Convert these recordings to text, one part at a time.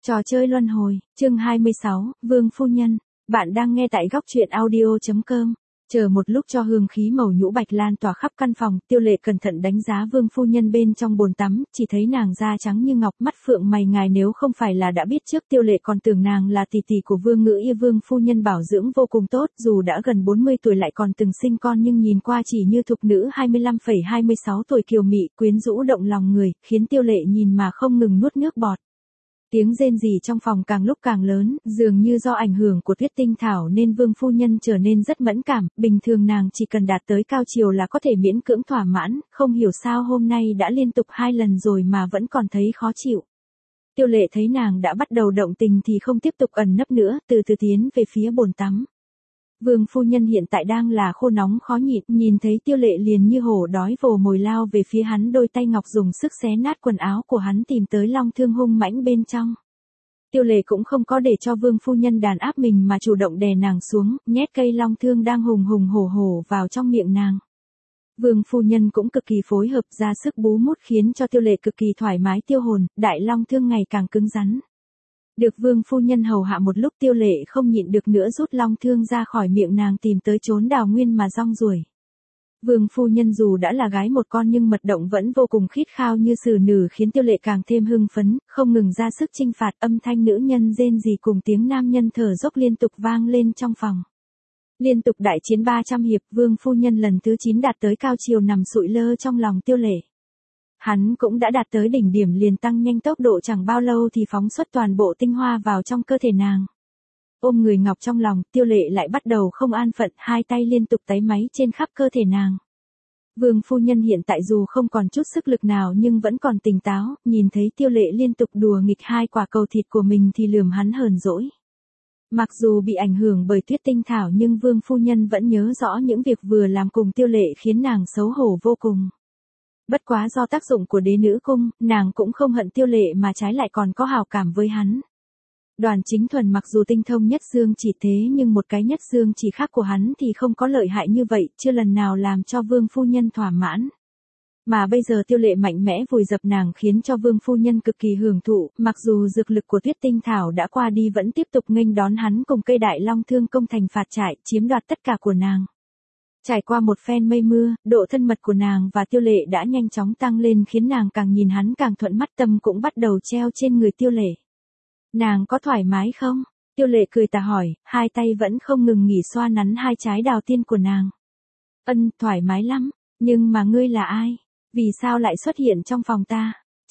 Trò chơi luân hồi, chương 26, Vương Phu Nhân. Bạn đang nghe tại góc truyện audio.com. Chờ một lúc cho hương khí màu nhũ bạch lan tỏa khắp căn phòng, Tiêu Lệ cẩn thận đánh giá Vương Phu Nhân bên trong bồn tắm, chỉ thấy nàng da trắng như ngọc, mắt phượng mày ngài, nếu không phải là đã biết trước Tiêu Lệ còn tưởng nàng là tỷ tỷ của Vương Ngữ Y. Vương Phu Nhân bảo dưỡng vô cùng tốt, dù đã gần 40 tuổi lại còn từng sinh con nhưng nhìn qua chỉ như thục nữ 25,26 tuổi kiều mị, quyến rũ động lòng người, khiến Tiêu Lệ nhìn mà không ngừng nuốt nước bọt. Tiếng rên rỉ trong phòng càng lúc càng lớn, dường như do ảnh hưởng của Tuyết Tinh Thảo nên Vương Phu Nhân trở nên rất mẫn cảm, bình thường nàng chỉ cần đạt tới cao chiều là có thể miễn cưỡng thỏa mãn, không hiểu sao hôm nay đã liên tục 2 lần rồi mà vẫn còn thấy khó chịu. Tiêu Lệ thấy nàng đã bắt đầu động tình thì không tiếp tục ẩn nấp nữa, từ từ tiến về phía bồn tắm. Vương Phu Nhân hiện tại đang là khô nóng khó nhịn, nhìn thấy Tiêu Lệ liền như hổ đói vồ mồi lao về phía hắn, đôi tay ngọc dùng sức xé nát quần áo của hắn tìm tới long thương hung mãnh bên trong. Tiêu Lệ cũng không có để cho Vương Phu Nhân đàn áp mình mà chủ động đè nàng xuống, nhét cây long thương đang hùng hùng hổ hổ vào trong miệng nàng. Vương Phu Nhân cũng cực kỳ phối hợp, ra sức bú mút khiến cho Tiêu Lệ cực kỳ thoải mái tiêu hồn, đại long thương ngày càng cứng rắn. Được Vương Phu Nhân hầu hạ một lúc, Tiêu Lệ không nhịn được nữa rút long thương ra khỏi miệng nàng tìm tới chốn đào nguyên mà rong ruổi. Vương Phu Nhân dù đã là gái một con nhưng mật động vẫn vô cùng khít khao như xử nữ, khiến Tiêu Lệ càng thêm hưng phấn, không ngừng ra sức chinh phạt, âm thanh nữ nhân rên rỉ cùng tiếng nam nhân thở dốc liên tục vang lên trong phòng. Liên tục đại chiến 300 hiệp, Vương Phu Nhân lần thứ 9 đạt tới cao chiều nằm sụi lơ trong lòng Tiêu Lệ. Hắn cũng đã đạt tới đỉnh điểm liền tăng nhanh tốc độ, chẳng bao lâu thì phóng xuất toàn bộ tinh hoa vào trong cơ thể nàng. Ôm người ngọc trong lòng, Tiêu Lệ lại bắt đầu không an phận, hai tay liên tục táy máy trên khắp cơ thể nàng. Vương Phu Nhân hiện tại dù không còn chút sức lực nào nhưng vẫn còn tỉnh táo, nhìn thấy Tiêu Lệ liên tục đùa nghịch hai quả cầu thịt của mình thì lườm hắn hờn dỗi. Mặc dù bị ảnh hưởng bởi Tuyết Tinh Thảo nhưng Vương Phu Nhân vẫn nhớ rõ những việc vừa làm cùng Tiêu Lệ khiến nàng xấu hổ vô cùng. Bất quá do tác dụng của đế nữ cung, nàng cũng không hận Tiêu Lệ mà trái lại còn có hảo cảm với hắn. Đoàn Chính Thuần mặc dù tinh thông nhất dương chỉ thế nhưng một cái nhất dương chỉ khác của hắn thì không có lợi hại như vậy, chưa lần nào làm cho Vương Phu Nhân thỏa mãn. Mà bây giờ Tiêu Lệ mạnh mẽ vùi dập nàng khiến cho Vương Phu Nhân cực kỳ hưởng thụ, mặc dù dược lực của Tuyết Tinh Thảo đã qua đi vẫn tiếp tục nghênh đón hắn cùng cây đại long thương công thành phạt trại, chiếm đoạt tất cả của nàng. Trải qua một phen mây mưa, độ thân mật của nàng và Tiêu Lệ đã nhanh chóng tăng lên khiến nàng càng nhìn hắn càng thuận mắt, tâm cũng bắt đầu treo trên người Tiêu Lệ. Nàng có thoải mái không? Tiêu Lệ cười tà hỏi, hai tay vẫn không ngừng nghỉ xoa nắn hai trái đào tiên của nàng. Thoải mái lắm, nhưng mà ngươi là ai? Vì sao lại xuất hiện trong phòng ta?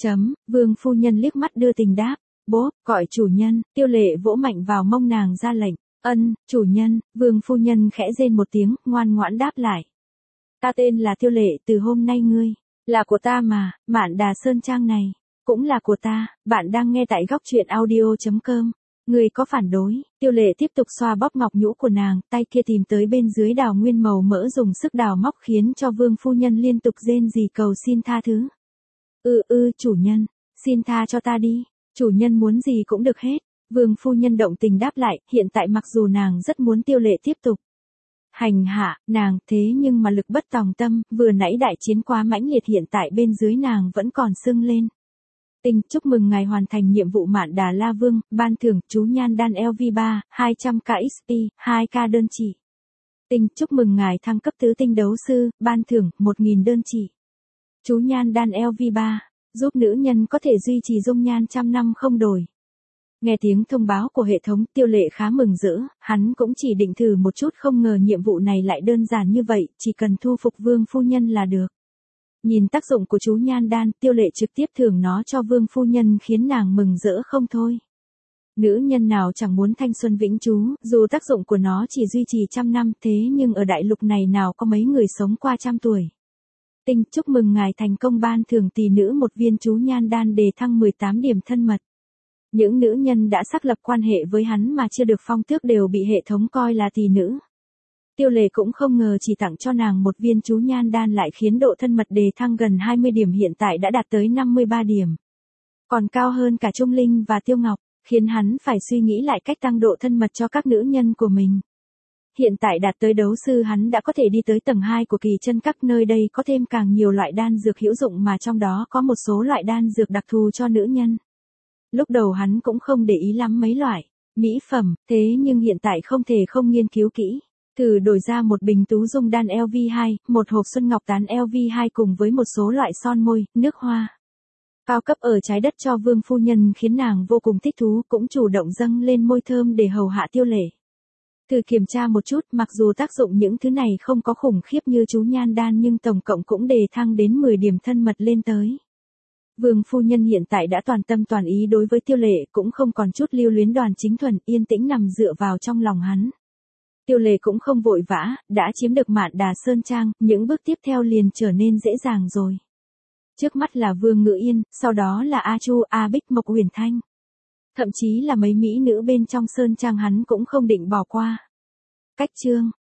Vương Phu Nhân liếc mắt đưa tình đáp, bố, gọi chủ nhân. Tiêu Lệ vỗ mạnh vào mông nàng ra lệnh. Chủ nhân. Vương Phu Nhân khẽ rên một tiếng, ngoan ngoãn đáp lại. Ta tên là Tiêu Lệ, từ hôm nay ngươi là của ta mà, Mạn Đà Sơn Trang này cũng là của ta. Bạn đang nghe tại góc truyện audio.com. Ngươi có phản đối? Tiêu Lệ tiếp tục xoa bóp ngọc nhũ của nàng, tay kia tìm tới bên dưới đào nguyên màu mỡ dùng sức đào móc khiến cho Vương Phu Nhân liên tục rên rỉ cầu xin tha thứ. Chủ nhân, xin tha cho ta đi, chủ nhân muốn gì cũng được hết. Vương Phu Nhân động tình đáp lại, hiện tại mặc dù nàng rất muốn Tiêu Lệ tiếp tục hành hạ nàng, thế nhưng mà lực bất tòng tâm, vừa nãy đại chiến quá mãnh liệt, hiện tại bên dưới nàng vẫn còn sưng lên. Chúc mừng ngài hoàn thành nhiệm vụ Mạn Đà La Vương, ban thưởng chú nhan đan LV3, 200k XP, 2k đơn chỉ. Chúc mừng ngài thăng cấp tứ tinh đấu sư, ban thưởng 1000 đơn chỉ. Chú nhan đan LV3, giúp nữ nhân có thể duy trì dung nhan trăm năm không đổi. Nghe tiếng thông báo của hệ thống, Tiêu Lệ khá mừng rỡ, hắn cũng chỉ định thử một chút, không ngờ nhiệm vụ này lại đơn giản như vậy, chỉ cần thu phục Vương Phu Nhân là được. Nhìn tác dụng của chú nhan đan, Tiêu Lệ trực tiếp thưởng nó cho Vương Phu Nhân khiến nàng mừng rỡ không thôi. Nữ nhân nào chẳng muốn thanh xuân vĩnh trú, dù tác dụng của nó chỉ duy trì trăm năm, thế nhưng ở đại lục này nào có mấy người sống qua 100 tuổi. Chúc mừng ngài thành công ban thưởng tỷ nữ một viên chú nhan đan đề thăng 18 điểm thân mật. Những nữ nhân đã xác lập quan hệ với hắn mà chưa được phong tước đều bị hệ thống coi là tỷ nữ. Tiêu Lệ cũng không ngờ chỉ tặng cho nàng một viên chú nhan đan lại khiến độ thân mật đề thăng gần 20 điểm, hiện tại đã đạt tới 53 điểm. Còn cao hơn cả Trung Linh và Tiêu Ngọc, khiến hắn phải suy nghĩ lại cách tăng độ thân mật cho các nữ nhân của mình. Hiện tại đạt tới đấu sư, hắn đã có thể đi tới tầng 2 của kỳ chân các, nơi đây có thêm càng nhiều loại đan dược hữu dụng mà trong đó có một số loại đan dược đặc thù cho nữ nhân. Lúc đầu hắn cũng không để ý lắm mấy loại mỹ phẩm, thế nhưng hiện tại không thể không nghiên cứu kỹ. Thử đổi ra một bình tú dung đan LV2, một hộp xuân ngọc tán LV2 cùng với một số loại son môi, nước hoa cao cấp ở trái đất cho vương phu nhân khiến nàng vô cùng thích thú, cũng chủ động dâng lên môi thơm để hầu hạ Tiêu Lệ. Thử kiểm tra một chút, mặc dù tác dụng những thứ này không có khủng khiếp như chú nhan đan nhưng tổng cộng cũng đề thăng đến 10 điểm thân mật lên tới. Vương phu nhân hiện tại đã toàn tâm toàn ý đối với Tiêu Lệ, cũng không còn chút lưu luyến Đoàn Chính Thuần, yên tĩnh nằm dựa vào trong lòng hắn. Tiêu Lệ cũng không vội vã, đã chiếm được Mạn Đà Sơn Trang, những bước tiếp theo liền trở nên dễ dàng rồi. Trước mắt là Vương Ngự Yên, sau đó là A Chu, A Bích, Mộc Uyển Thanh. Thậm chí là mấy mỹ nữ bên trong Sơn Trang hắn cũng không định bỏ qua. Cách chương